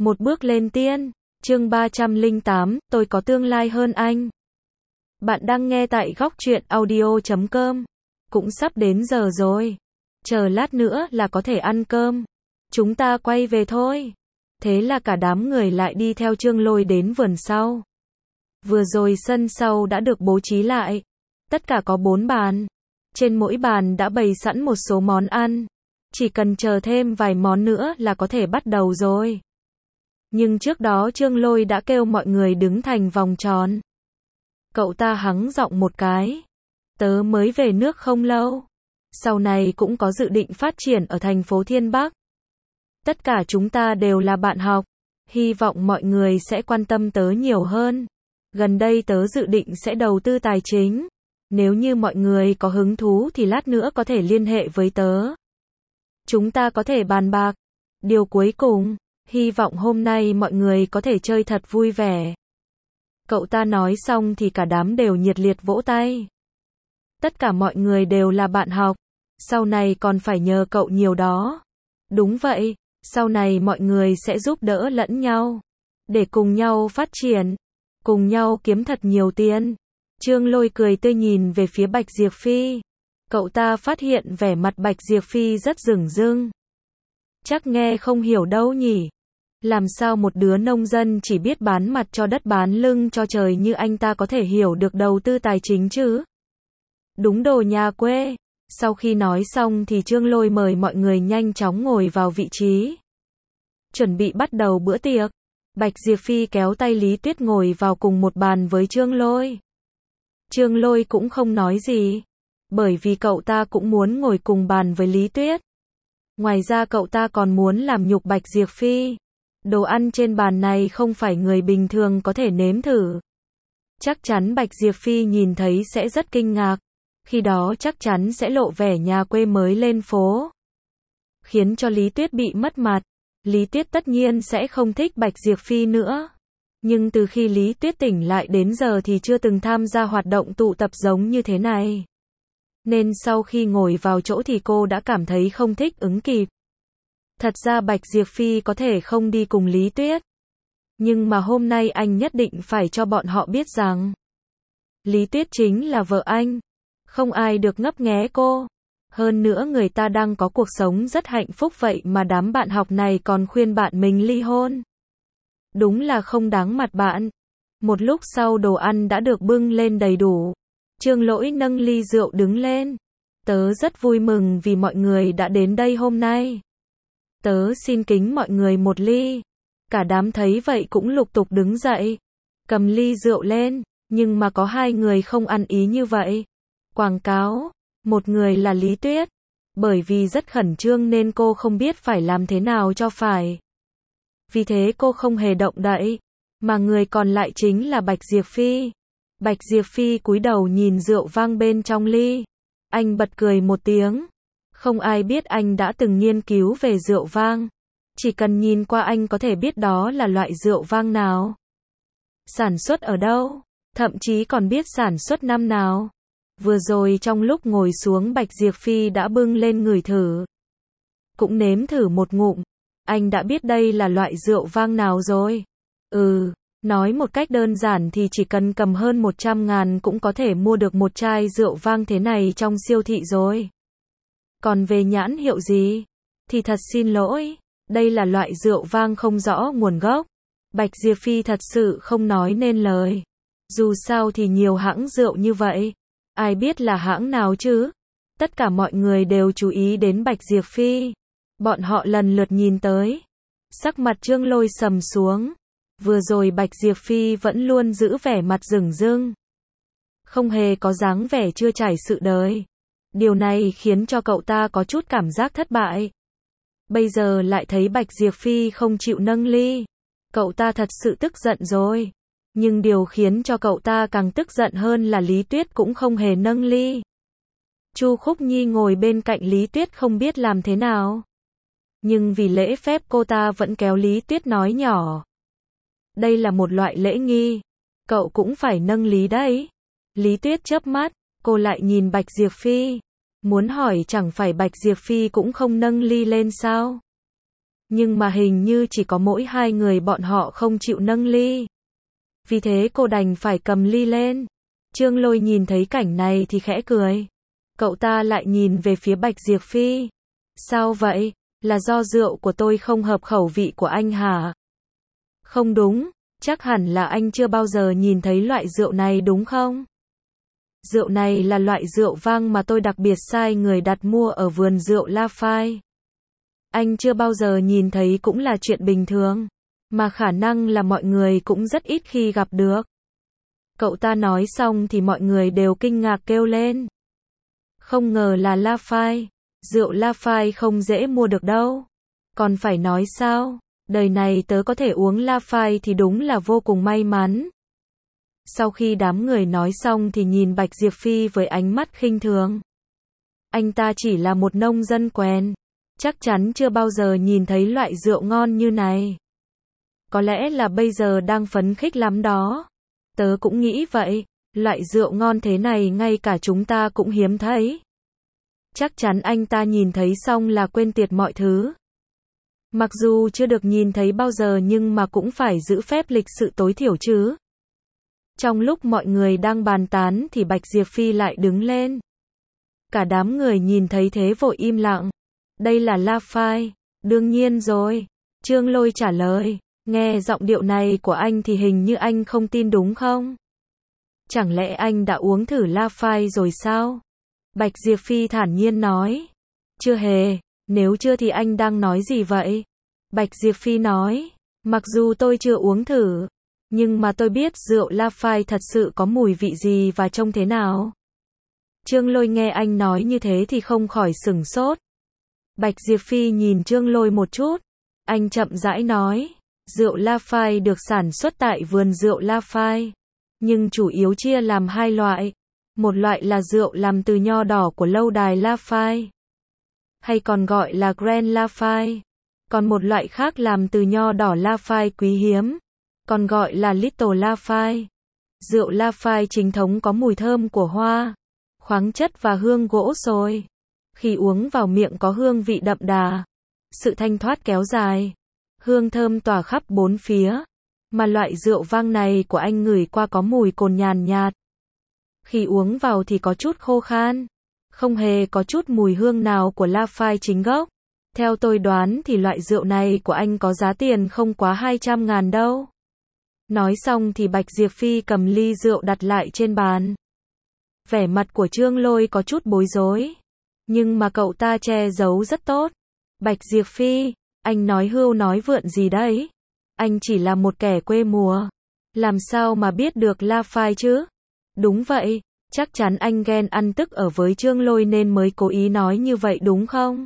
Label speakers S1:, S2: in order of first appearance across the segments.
S1: Một bước lên tiên. Chương 308, tôi có tương lai hơn anh. Bạn đang nghe tại góc truyện audio.com. Cũng sắp đến giờ rồi. Chờ lát nữa là có thể ăn cơm. Chúng ta quay về thôi. Thế là cả đám người lại đi theo Trương Lôi đến vườn sau. Vừa rồi sân sau đã được bố trí lại. Tất cả có 4 bàn. Trên mỗi bàn đã bày sẵn một số món ăn. Chỉ cần chờ thêm vài món nữa là có thể bắt đầu rồi. Nhưng trước đó Trương Lôi đã kêu mọi người đứng thành vòng tròn. Cậu ta hắng giọng một cái. Tớ mới về nước không lâu. Sau này cũng có dự định phát triển ở thành phố Thiên Bắc. Tất cả chúng ta đều là bạn học. Hy vọng mọi người sẽ quan tâm tớ nhiều hơn. Gần đây tớ dự định sẽ đầu tư tài chính. Nếu như mọi người có hứng thú thì lát nữa có thể liên hệ với tớ. Chúng ta có thể bàn bạc. Điều cuối cùng, hy vọng hôm nay mọi người có thể chơi thật vui vẻ. Cậu ta nói xong thì cả đám đều nhiệt liệt vỗ tay. Tất cả mọi người đều là bạn học. Sau này còn phải nhờ cậu nhiều đó. Đúng vậy, sau này mọi người sẽ giúp đỡ lẫn nhau. Để cùng nhau phát triển. Cùng nhau kiếm thật nhiều tiền. Trương Lôi cười tươi nhìn về phía Bạch Diệp Phi. Cậu ta phát hiện vẻ mặt Bạch Diệp Phi rất dửng dưng. Chắc nghe không hiểu đâu nhỉ. Làm sao một đứa nông dân chỉ biết bán mặt cho đất bán lưng cho trời như anh ta có thể hiểu được đầu tư tài chính chứ? Đúng đồ nhà quê. Sau khi nói xong thì Trương Lôi mời mọi người nhanh chóng ngồi vào vị trí. Chuẩn bị bắt đầu bữa tiệc. Bạch Diệp Phi kéo tay Lý Tuyết ngồi vào cùng một bàn với Trương Lôi. Trương Lôi cũng không nói gì. Bởi vì cậu ta cũng muốn ngồi cùng bàn với Lý Tuyết. Ngoài ra cậu ta còn muốn làm nhục Bạch Diệp Phi. Đồ ăn trên bàn này không phải người bình thường có thể nếm thử. Chắc chắn Bạch Diệp Phi nhìn thấy sẽ rất kinh ngạc. Khi đó chắc chắn sẽ lộ vẻ nhà quê mới lên phố. Khiến cho Lý Tuyết bị mất mặt. Lý Tuyết tất nhiên sẽ không thích Bạch Diệp Phi nữa. Nhưng từ khi Lý Tuyết tỉnh lại đến giờ thì chưa từng tham gia hoạt động tụ tập giống như thế này. Nên sau khi ngồi vào chỗ thì cô đã cảm thấy không thích ứng kịp. Thật ra Bạch Diệp Phi có thể không đi cùng Lý Tuyết. Nhưng mà hôm nay anh nhất định phải cho bọn họ biết rằng Lý Tuyết chính là vợ anh. Không ai được ngấp nghé cô. Hơn nữa người ta đang có cuộc sống rất hạnh phúc vậy mà đám bạn học này còn khuyên bạn mình ly hôn. Đúng là không đáng mặt bạn. Một lúc sau đồ ăn đã được bưng lên đầy đủ. Trương Lỗi nâng ly rượu đứng lên. Tớ rất vui mừng vì mọi người đã đến đây hôm nay. Tớ xin kính mọi người một ly. Cả đám thấy vậy cũng lục tục đứng dậy. Cầm ly rượu lên. Nhưng mà có 2 người không ăn ý như vậy. Quảng cáo. Một người là Lý Tuyết. Bởi vì rất khẩn trương nên cô không biết phải làm thế nào cho phải. Vì thế cô không hề động đậy. Mà người còn lại chính là Bạch Diệp Phi. Bạch Diệp Phi cúi đầu nhìn rượu vang bên trong ly. Anh bật cười một tiếng. Không ai biết anh đã từng nghiên cứu về rượu vang. Chỉ cần nhìn qua anh có thể biết đó là loại rượu vang nào. Sản xuất ở đâu. Thậm chí còn biết sản xuất năm nào. Vừa rồi trong lúc ngồi xuống Bạch Diệp Phi đã bưng lên ngửi thử. Cũng nếm thử một ngụm. Anh đã biết đây là loại rượu vang nào rồi. Nói một cách đơn giản thì chỉ cần cầm hơn 100.000 cũng có thể mua được một chai rượu vang thế này trong siêu thị rồi. Còn về nhãn hiệu gì? Thì thật xin lỗi. Đây là loại rượu vang không rõ nguồn gốc. Bạch Diệp Phi thật sự không nói nên lời. Dù sao thì nhiều hãng rượu như vậy. Ai biết là hãng nào chứ? Tất cả mọi người đều chú ý đến Bạch Diệp Phi. Bọn họ lần lượt nhìn tới. Sắc mặt Trương Lôi sầm xuống. Vừa rồi Bạch Diệp Phi vẫn luôn giữ vẻ mặt dửng dưng. Không hề có dáng vẻ chưa trải sự đời. Điều này khiến cho cậu ta có chút cảm giác thất bại. Bây giờ lại thấy Bạch Diệp Phi không chịu nâng ly. Cậu ta thật sự tức giận rồi. Nhưng điều khiến cho cậu ta càng tức giận hơn là Lý Tuyết cũng không hề nâng ly. Chu Khúc Nhi ngồi bên cạnh Lý Tuyết không biết làm thế nào. Nhưng vì lễ phép cô ta vẫn kéo Lý Tuyết nói nhỏ. Đây là một loại lễ nghi. Cậu cũng phải nâng ly đấy. Lý Tuyết chớp mắt, cô lại nhìn Bạch Diệp Phi. Muốn hỏi chẳng phải Bạch Diệp Phi cũng không nâng ly lên sao? Nhưng mà hình như chỉ có mỗi hai người bọn họ không chịu nâng ly. Vì thế cô đành phải cầm ly lên. Trương Lôi nhìn thấy cảnh này thì khẽ cười. Cậu ta lại nhìn về phía Bạch Diệp Phi. Sao vậy? Là do rượu của tôi không hợp khẩu vị của anh hả? Không đúng, chắc hẳn là anh chưa bao giờ nhìn thấy loại rượu này đúng không? Rượu này là loại rượu vang mà tôi đặc biệt sai người đặt mua ở vườn rượu La Phai. Anh chưa bao giờ nhìn thấy cũng là chuyện bình thường, mà khả năng là mọi người cũng rất ít khi gặp được. Cậu ta nói xong thì mọi người đều kinh ngạc kêu lên. Không ngờ là La Phai, rượu La Phai không dễ mua được đâu. Còn phải nói sao, đời này tớ có thể uống La Phai thì đúng là vô cùng may mắn. Sau khi đám người nói xong thì nhìn Bạch Diệp Phi với ánh mắt khinh thường. Anh ta chỉ là một nông dân quèn, chắc chắn chưa bao giờ nhìn thấy loại rượu ngon như này. Có lẽ là bây giờ đang phấn khích lắm đó. Tớ cũng nghĩ vậy, loại rượu ngon thế này ngay cả chúng ta cũng hiếm thấy. Chắc chắn anh ta nhìn thấy xong là quên tiệt mọi thứ. Mặc dù chưa được nhìn thấy bao giờ nhưng mà cũng phải giữ phép lịch sự tối thiểu chứ. Trong lúc mọi người đang bàn tán thì Bạch Diệp Phi lại đứng lên. Cả đám người nhìn thấy thế vội im lặng. Đây là La Phai, đương nhiên rồi. Trương Lôi trả lời, nghe giọng điệu này của anh thì hình như anh không tin đúng không? Chẳng lẽ anh đã uống thử La Phai rồi sao? Bạch Diệp Phi thản nhiên nói. Chưa hề, nếu chưa thì anh đang nói gì vậy? Bạch Diệp Phi nói, mặc dù tôi chưa uống thử, nhưng mà tôi biết rượu La Phai thật sự có mùi vị gì và trông thế nào. Trương Lôi nghe anh nói như thế thì không khỏi sửng sốt. Bạch Diệp Phi nhìn Trương Lôi một chút, anh chậm rãi nói, rượu La Phai được sản xuất tại vườn rượu La Phai, nhưng chủ yếu chia làm hai loại. Một loại là rượu làm từ nho đỏ của lâu đài La Phai, hay còn gọi là Grand La Phai. Còn một loại khác làm từ nho đỏ La Phai quý hiếm, còn gọi là Little La Phai. Rượu La Phai chính thống có mùi thơm của hoa, khoáng chất và hương gỗ sồi. Khi uống vào miệng có hương vị đậm đà, sự thanh thoát kéo dài, hương thơm tỏa khắp bốn phía. Mà loại rượu vang này của anh ngửi qua có mùi cồn nhàn nhạt. Khi uống vào thì có chút khô khan, không hề có chút mùi hương nào của La Phai chính gốc. Theo tôi đoán thì loại rượu này của anh có giá tiền không quá 200.000 đâu. Nói xong thì Bạch Diệp Phi cầm ly rượu đặt lại trên bàn. Vẻ mặt của Trương Lôi có chút bối rối, nhưng mà cậu ta che giấu rất tốt. Bạch Diệp Phi, anh nói hưu nói vượn gì đấy? Anh chỉ là một kẻ quê mùa, làm sao mà biết được La Phai chứ? Đúng vậy, chắc chắn anh ghen ăn tức ở với Trương Lôi nên mới cố ý nói như vậy đúng không?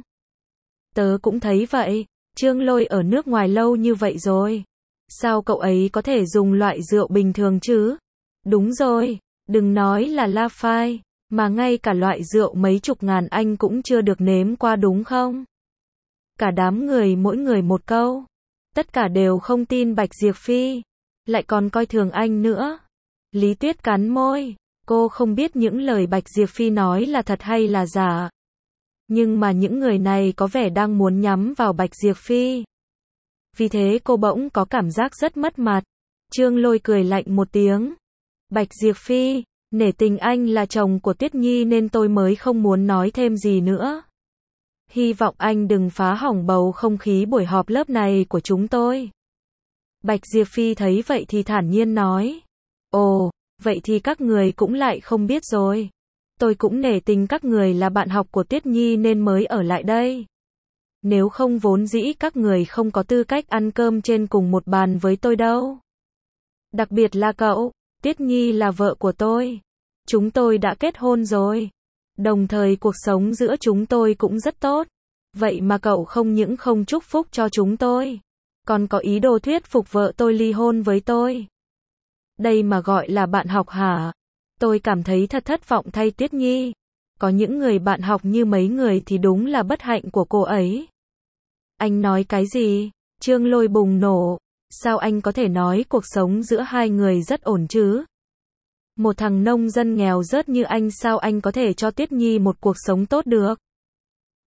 S1: Tớ cũng thấy vậy, Trương Lôi ở nước ngoài lâu như vậy rồi. Sao cậu ấy có thể dùng loại rượu bình thường chứ? Đúng rồi, đừng nói là La Phai, mà ngay cả loại rượu mấy chục ngàn anh cũng chưa được nếm qua đúng không? Cả đám người mỗi người một câu. Tất cả đều không tin Bạch Diệp Phi, lại còn coi thường anh nữa. Lý Tuyết cắn môi, cô không biết những lời Bạch Diệp Phi nói là thật hay là giả. Nhưng mà những người này có vẻ đang muốn nhắm vào Bạch Diệp Phi. Vì thế cô bỗng có cảm giác rất mất mặt. Trương Lôi cười lạnh một tiếng. Bạch Diệp Phi, nể tình anh là chồng của Tuyết Nhi nên tôi mới không muốn nói thêm gì nữa. Hy vọng anh đừng phá hỏng bầu không khí buổi họp lớp này của chúng tôi. Bạch Diệp Phi thấy vậy thì thản nhiên nói. Ồ, vậy thì các người cũng lại không biết rồi. Tôi cũng nể tình các người là bạn học của Tuyết Nhi nên mới ở lại đây. Nếu không vốn dĩ các người không có tư cách ăn cơm trên cùng một bàn với tôi đâu. Đặc biệt là cậu, Tuyết Nhi là vợ của tôi. Chúng tôi đã kết hôn rồi. Đồng thời cuộc sống giữa chúng tôi cũng rất tốt. Vậy mà cậu không những không chúc phúc cho chúng tôi, còn có ý đồ thuyết phục vợ tôi ly hôn với tôi. Đây mà gọi là bạn học hả? Tôi cảm thấy thật thất vọng thay Tuyết Nhi. Có những người bạn học như mấy người thì đúng là bất hạnh của cô ấy. Anh nói cái gì? Trương Lôi bùng nổ. Sao anh có thể nói cuộc sống giữa hai người rất ổn chứ? Một thằng nông dân nghèo rớt như anh sao anh có thể cho Tuyết Nhi một cuộc sống tốt được?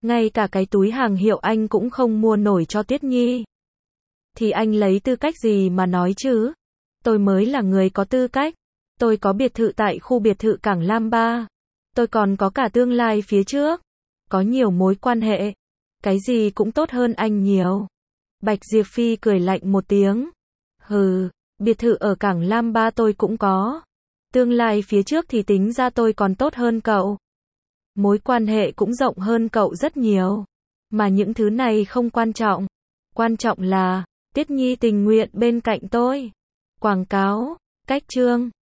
S1: Ngay cả cái túi hàng hiệu anh cũng không mua nổi cho Tuyết Nhi. Thì anh lấy tư cách gì mà nói chứ? Tôi mới là người có tư cách. Tôi có biệt thự tại khu biệt thự Cảng Lam Ba. Tôi còn có cả tương lai phía trước. Có nhiều mối quan hệ. Cái gì cũng tốt hơn anh nhiều. Bạch Diệp Phi cười lạnh một tiếng. Hừ, biệt thự ở Cảng Lam Ba tôi cũng có. Tương lai phía trước thì tính ra tôi còn tốt hơn cậu. Mối quan hệ cũng rộng hơn cậu rất nhiều. Mà những thứ này không quan trọng. Quan trọng là, Tuyết Nhi tình nguyện bên cạnh tôi. Quảng cáo, cách chương.